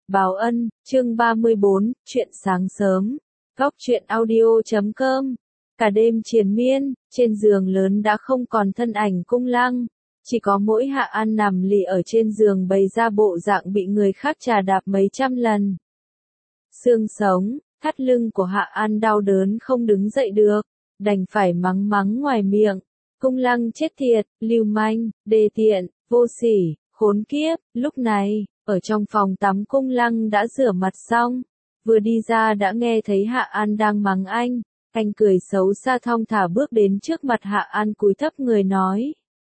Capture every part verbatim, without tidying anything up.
Báo Ân, chương ba mươi bốn, chuyện sáng sớm. Góc truyện audio chấm com. Cả đêm triền miên, trên giường lớn đã không còn thân ảnh Cung Lăng, chỉ có mỗi Hạ An nằm lì ở trên giường bày ra bộ dạng bị người khác trà đạp mấy trăm lần. Xương sống, thắt lưng của Hạ An đau đớn không đứng dậy được, đành phải mắng mắng ngoài miệng. Cung Lăng chết tiệt, lưu manh, đê tiện, vô sỉ, khốn kiếp. Lúc này, ở trong phòng tắm Cung Lăng đã rửa mặt xong, vừa đi ra đã nghe thấy Hạ An đang mắng anh. Anh cười xấu xa thong thả bước đến trước mặt Hạ An cúi thấp người nói.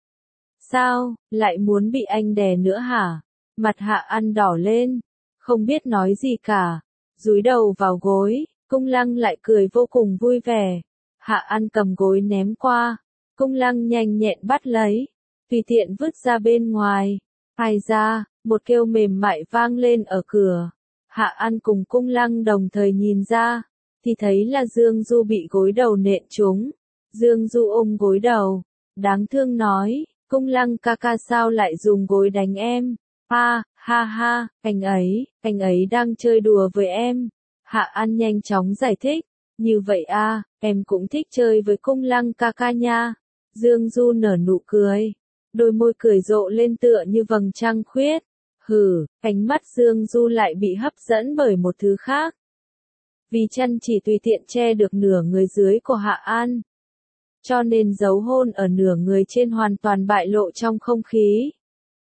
Sao, lại muốn bị anh đè nữa hả? Mặt Hạ An đỏ lên, không biết nói gì cả, dúi đầu vào gối. Cung Lăng lại cười vô cùng vui vẻ. Hạ An cầm gối ném qua, Cung Lăng nhanh nhẹn bắt lấy, tùy tiện vứt ra bên ngoài. Ai ra, một kêu mềm mại vang lên ở cửa. Hạ An cùng Cung Lăng đồng thời nhìn ra, thì thấy là Dương Du bị gối đầu nện trúng. Dương Du ôm gối đầu, đáng thương nói, Cung Lăng ca ca sao lại dùng gối đánh em? Ha, ha ha, anh ấy, anh ấy đang chơi đùa với em. Hạ An nhanh chóng giải thích, như vậy à, em cũng thích chơi với Cung Lăng ca ca nha. Dương Du nở nụ cười, đôi môi cười rộ lên tựa như vầng trăng khuyết. Hừ, ánh mắt Dương Du lại bị hấp dẫn bởi một thứ khác. Vì chân chỉ tùy tiện che được nửa người dưới của Hạ An, cho nên dấu hôn ở nửa người trên hoàn toàn bại lộ trong không khí.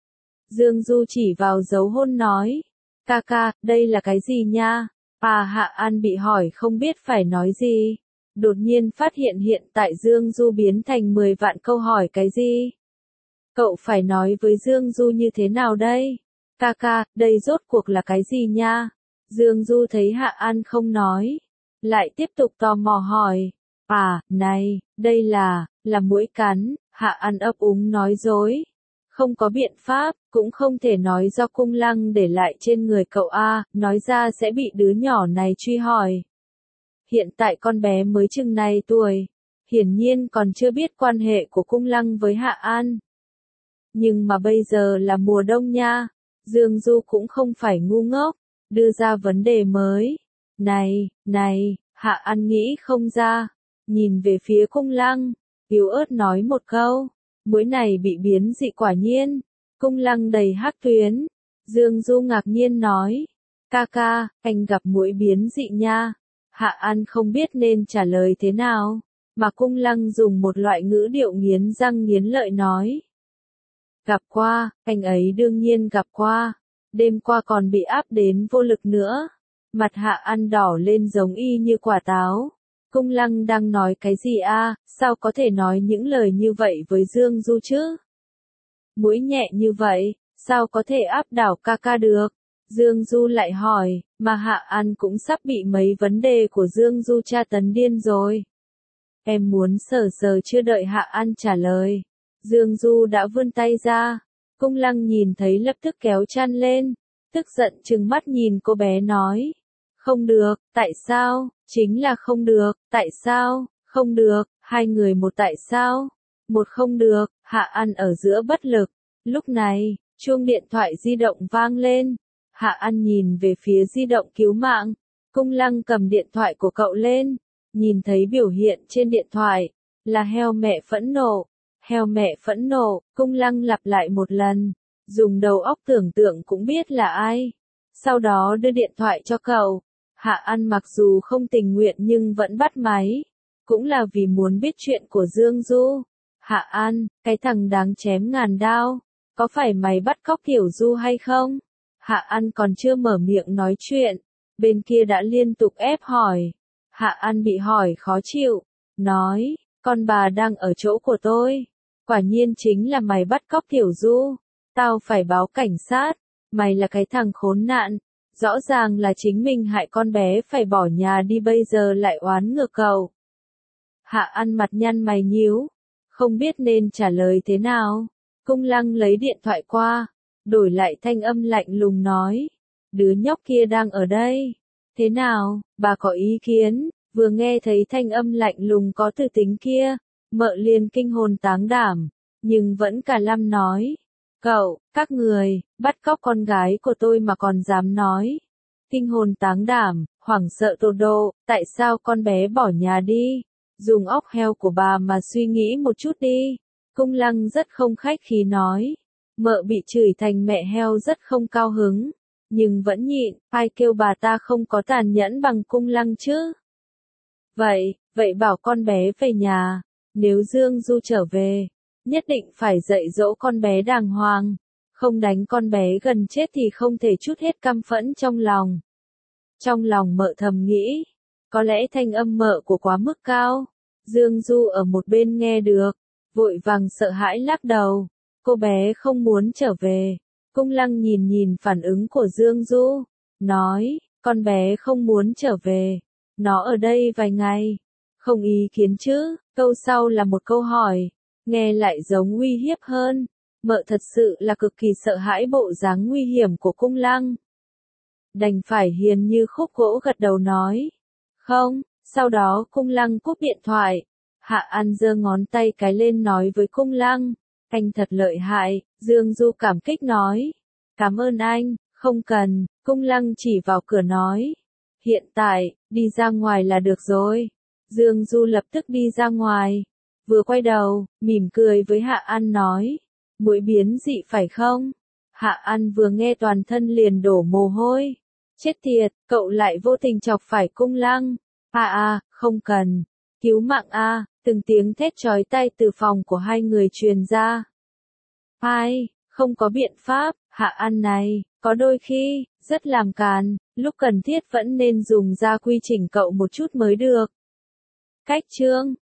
Dương Du chỉ vào dấu hôn nói, ca ca, đây là cái gì nha? À, Hạ An bị hỏi không biết phải nói gì. Đột nhiên phát hiện hiện tại Dương Du biến thành mười vạn câu hỏi cái gì? Cậu phải nói với Dương Du như thế nào đây? Ca ca, đây rốt cuộc là cái gì nha? Dương Du thấy Hạ An không nói, lại tiếp tục tò mò hỏi. À, này, đây là, là muỗi cắn. Hạ An ấp úng nói dối. Không có biện pháp, cũng không thể nói do Cung Lăng để lại trên người cậu A, nói ra sẽ bị đứa nhỏ này truy hỏi. Hiện tại con bé mới chừng này tuổi, hiển nhiên còn chưa biết quan hệ của Cung Lăng với Hạ An. Nhưng mà bây giờ là mùa đông nha, Dương Du cũng không phải ngu ngốc, đưa ra vấn đề mới. Này, này, Hạ An nghĩ không ra, nhìn về phía Cung Lăng, yếu ớt nói một câu, muỗi này bị biến dị quả nhiên. Cung Lăng đầy hắc tuyến. Dương Du ngạc nhiên nói, ca ca, anh gặp muỗi biến dị nha. Hạ An không biết nên trả lời thế nào, mà Cung Lăng dùng một loại ngữ điệu nghiến răng nghiến lợi nói. Gặp qua, anh ấy đương nhiên gặp qua, đêm qua còn bị áp đến vô lực nữa. Mặt Hạ An đỏ lên giống y như quả táo. Cung Lăng đang nói cái gì a? Sao có thể nói những lời như vậy với Dương Du chứ? Muỗi nhẹ như vậy, sao có thể áp đảo ca ca được? Dương Du lại hỏi, mà Hạ An cũng sắp bị mấy vấn đề của Dương Du tra tấn điên rồi. Em muốn sờ sờ chưa đợi Hạ An trả lời. Dương Du đã vươn tay ra. Cung Lăng nhìn thấy lập tức kéo chăn lên, tức giận trừng mắt nhìn cô bé nói. Không được, tại sao? Chính là không được, tại sao? Không được, hai người một tại sao? Một không được. Hạ An ở giữa bất lực. Lúc này, chuông điện thoại di động vang lên. Hạ An nhìn về phía di động cứu mạng. Cung Lăng cầm điện thoại của cậu lên, nhìn thấy biểu hiện trên điện thoại là heo mẹ phẫn nộ. Heo mẹ phẫn nộ. Cung Lăng lặp lại một lần, dùng đầu óc tưởng tượng cũng biết là ai. Sau đó đưa điện thoại cho cậu. Hạ An mặc dù không tình nguyện nhưng vẫn bắt máy, cũng là vì muốn biết chuyện của Dương Du. Hạ An, cái thằng đáng chém ngàn đao, có phải mày bắt cóc Tiểu Du hay không? Hạ An còn chưa mở miệng nói chuyện, bên kia đã liên tục ép hỏi. Hạ An bị hỏi khó chịu, nói, con bà đang ở chỗ của tôi. Quả nhiên chính là mày bắt cóc Tiểu Du. Tao phải báo cảnh sát, mày là cái thằng khốn nạn. Rõ ràng là chính mình hại con bé phải bỏ nhà đi bây giờ lại oán ngược cậu. Hạ An mặt nhăn mày nhíu, không biết nên trả lời thế nào. Cung Lăng lấy điện thoại qua, đổi lại thanh âm lạnh lùng nói. Đứa nhóc kia đang ở đây. Thế nào, bà có ý kiến? Vừa nghe thấy thanh âm lạnh lùng có từ tính kia, Mợ liền kinh hồn táng đảm, nhưng vẫn cả lâm nói. Cậu, các người, bắt cóc con gái của tôi mà còn dám nói. Kinh hồn táng đảm, hoảng sợ tột độ, tại sao con bé bỏ nhà đi? Dùng óc heo của bà mà suy nghĩ một chút đi. Cung Lăng rất không khách khí nói. Mợ bị chửi thành mẹ heo rất không cao hứng. Nhưng vẫn nhịn, ai kêu bà ta không có tàn nhẫn bằng Cung Lăng chứ? Vậy, vậy bảo con bé về nhà. Nếu Dương Du trở về, nhất định phải dạy dỗ con bé đàng hoàng. Không đánh con bé gần chết thì không thể trút hết căm phẫn trong lòng. Trong lòng mợ thầm nghĩ, có lẽ thanh âm mợ của quá mức cao. Dương Du ở một bên nghe được, vội vàng sợ hãi lắc đầu. Cô bé không muốn trở về. Cung Lăng nhìn nhìn phản ứng của Dương Du, nói, con bé không muốn trở về. Nó ở đây vài ngày. Không ý kiến chứ, câu sau là một câu hỏi, nghe lại giống uy hiếp hơn. Mợ thật sự là cực kỳ sợ hãi bộ dáng nguy hiểm của Cung Lăng. Đành phải hiền như khúc gỗ gật đầu nói. Không, sau đó Cung Lăng cúp điện thoại. Hạ An giơ ngón tay cái lên nói với Cung Lăng. Anh thật lợi hại, Dương Du cảm kích nói. Cảm ơn anh, không cần, Cung Lăng chỉ vào cửa nói. Hiện tại, đi ra ngoài là được rồi. Dương Du lập tức đi ra ngoài. Vừa quay đầu, mỉm cười với Hạ An nói. Muội biến dị phải không? Hạ An vừa nghe toàn thân liền đổ mồ hôi. Chết tiệt, cậu lại vô tình chọc phải Cung Lăng. À à, không cần. Cứu mạng a, từng tiếng thét chói tai từ phòng của hai người truyền ra. Ai, không có biện pháp, Hạ An này, có đôi khi, rất làm càn, lúc cần thiết vẫn nên dùng ra quy chỉnh cậu một chút mới được. Cách chương